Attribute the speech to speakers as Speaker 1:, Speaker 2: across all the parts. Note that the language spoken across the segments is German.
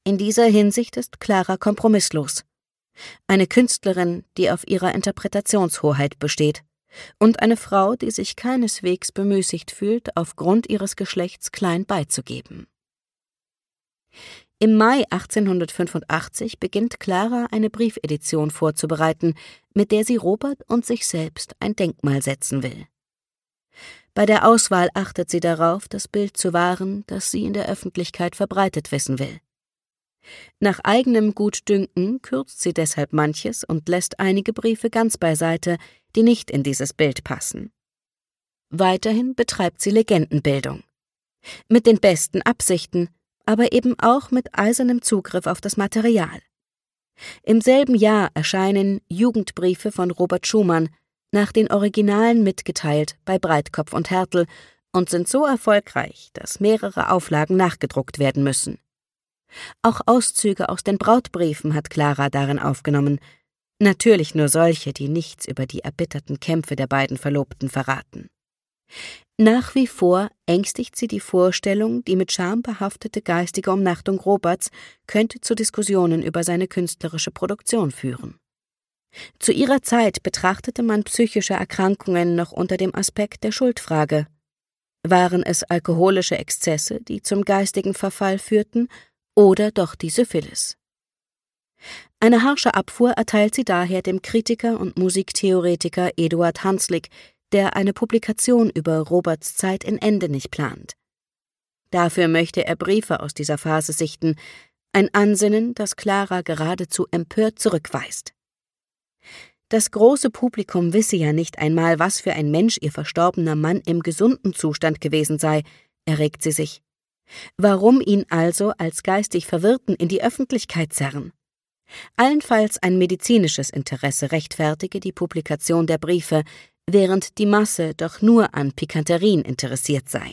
Speaker 1: In dieser Hinsicht ist Clara kompromisslos. Eine Künstlerin, die auf ihrer Interpretationshoheit besteht, und eine Frau, die sich keineswegs bemüßigt fühlt, aufgrund ihres Geschlechts klein beizugeben. Im Mai 1885 beginnt Clara eine Briefedition vorzubereiten, mit der sie Robert und sich selbst ein Denkmal setzen will. Bei der Auswahl achtet sie darauf, das Bild zu wahren, das sie in der Öffentlichkeit verbreitet wissen will. Nach eigenem Gutdünken kürzt sie deshalb manches und lässt einige Briefe ganz beiseite, die nicht in dieses Bild passen. Weiterhin betreibt sie Legendenbildung. Mit den besten Absichten, aber eben auch mit eisernem Zugriff auf das Material. Im selben Jahr erscheinen Jugendbriefe von Robert Schumann, nach den Originalen mitgeteilt bei Breitkopf und Härtel, und sind so erfolgreich, dass mehrere Auflagen nachgedruckt werden müssen. Auch Auszüge aus den Brautbriefen hat Clara darin aufgenommen, natürlich nur solche, die nichts über die erbitterten Kämpfe der beiden Verlobten verraten. Nach wie vor ängstigt sie die Vorstellung, die mit Scham behaftete geistige Umnachtung Roberts könnte zu Diskussionen über seine künstlerische Produktion führen. Zu ihrer Zeit betrachtete man psychische Erkrankungen noch unter dem Aspekt der Schuldfrage. Waren es alkoholische Exzesse, die zum geistigen Verfall führten, oder doch die Syphilis? Eine harsche Abfuhr erteilt sie daher dem Kritiker und Musiktheoretiker Eduard Hanslick, der eine Publikation über Roberts Zeit in Ende nicht plant. Dafür möchte er Briefe aus dieser Phase sichten, ein Ansinnen, das Clara geradezu empört zurückweist. Das große Publikum wisse ja nicht einmal, was für ein Mensch ihr verstorbener Mann im gesunden Zustand gewesen sei, erregt sie sich. Warum ihn also als geistig Verwirrten in die Öffentlichkeit zerren? Allenfalls ein medizinisches Interesse rechtfertige die Publikation der Briefe, während die Masse doch nur an Pikanterien interessiert sei.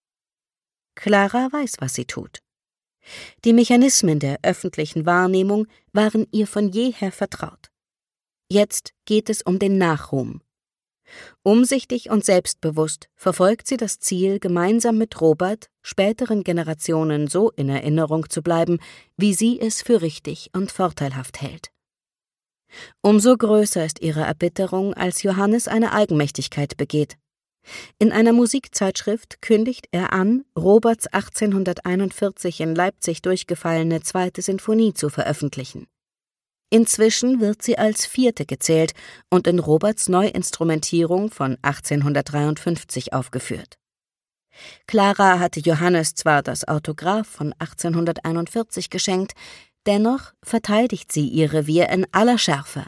Speaker 1: Clara weiß, was sie tut. Die Mechanismen der öffentlichen Wahrnehmung waren ihr von jeher vertraut. Jetzt geht es um den Nachruhm. Umsichtig und selbstbewusst verfolgt sie das Ziel, gemeinsam mit Robert späteren Generationen so in Erinnerung zu bleiben, wie sie es für richtig und vorteilhaft hält. Umso größer ist ihre Erbitterung, als Johannes eine Eigenmächtigkeit begeht. In einer Musikzeitschrift kündigt er an, Roberts 1841 in Leipzig durchgefallene 2. Sinfonie zu veröffentlichen. Inzwischen wird sie als 4. gezählt und in Roberts Neuinstrumentierung von 1853 aufgeführt. Clara hatte Johannes zwar das Autograph von 1841 geschenkt, dennoch verteidigt sie ihr Revier in aller Schärfe.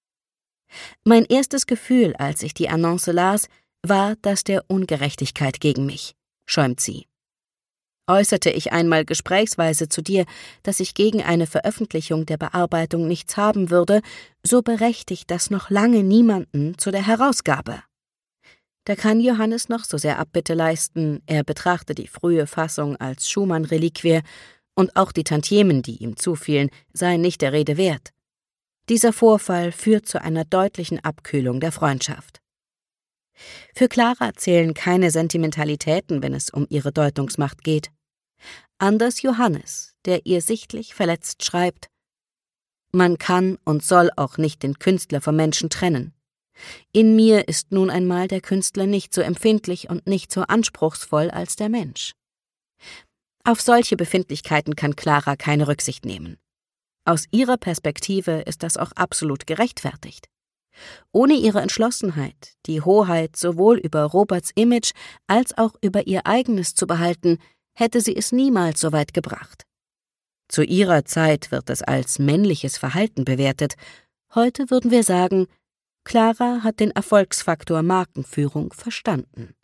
Speaker 1: Mein erstes Gefühl, als ich die Annonce las, war das der Ungerechtigkeit gegen mich, schäumt sie. Äußerte ich einmal gesprächsweise zu dir, dass ich gegen eine Veröffentlichung der Bearbeitung nichts haben würde, so berechtigt das noch lange niemanden zu der Herausgabe. Da kann Johannes noch so sehr Abbitte leisten, er betrachte die frühe Fassung als Schumann-Reliquie, und auch die Tantiemen, die ihm zufielen, seien nicht der Rede wert. Dieser Vorfall führt zu einer deutlichen Abkühlung der Freundschaft. Für Clara zählen keine Sentimentalitäten, wenn es um ihre Deutungsmacht geht. Anders Johannes, der ihr sichtlich verletzt schreibt: Man kann und soll auch nicht den Künstler vom Menschen trennen. In mir ist nun einmal der Künstler nicht so empfindlich und nicht so anspruchsvoll als der Mensch. Auf solche Befindlichkeiten kann Clara keine Rücksicht nehmen. Aus ihrer Perspektive ist das auch absolut gerechtfertigt. Ohne ihre Entschlossenheit, die Hoheit sowohl über Roberts Image als auch über ihr eigenes zu behalten, hätte sie es niemals so weit gebracht. Zu ihrer Zeit wird es als männliches Verhalten bewertet. Heute würden wir sagen, Clara hat den Erfolgsfaktor Markenführung verstanden.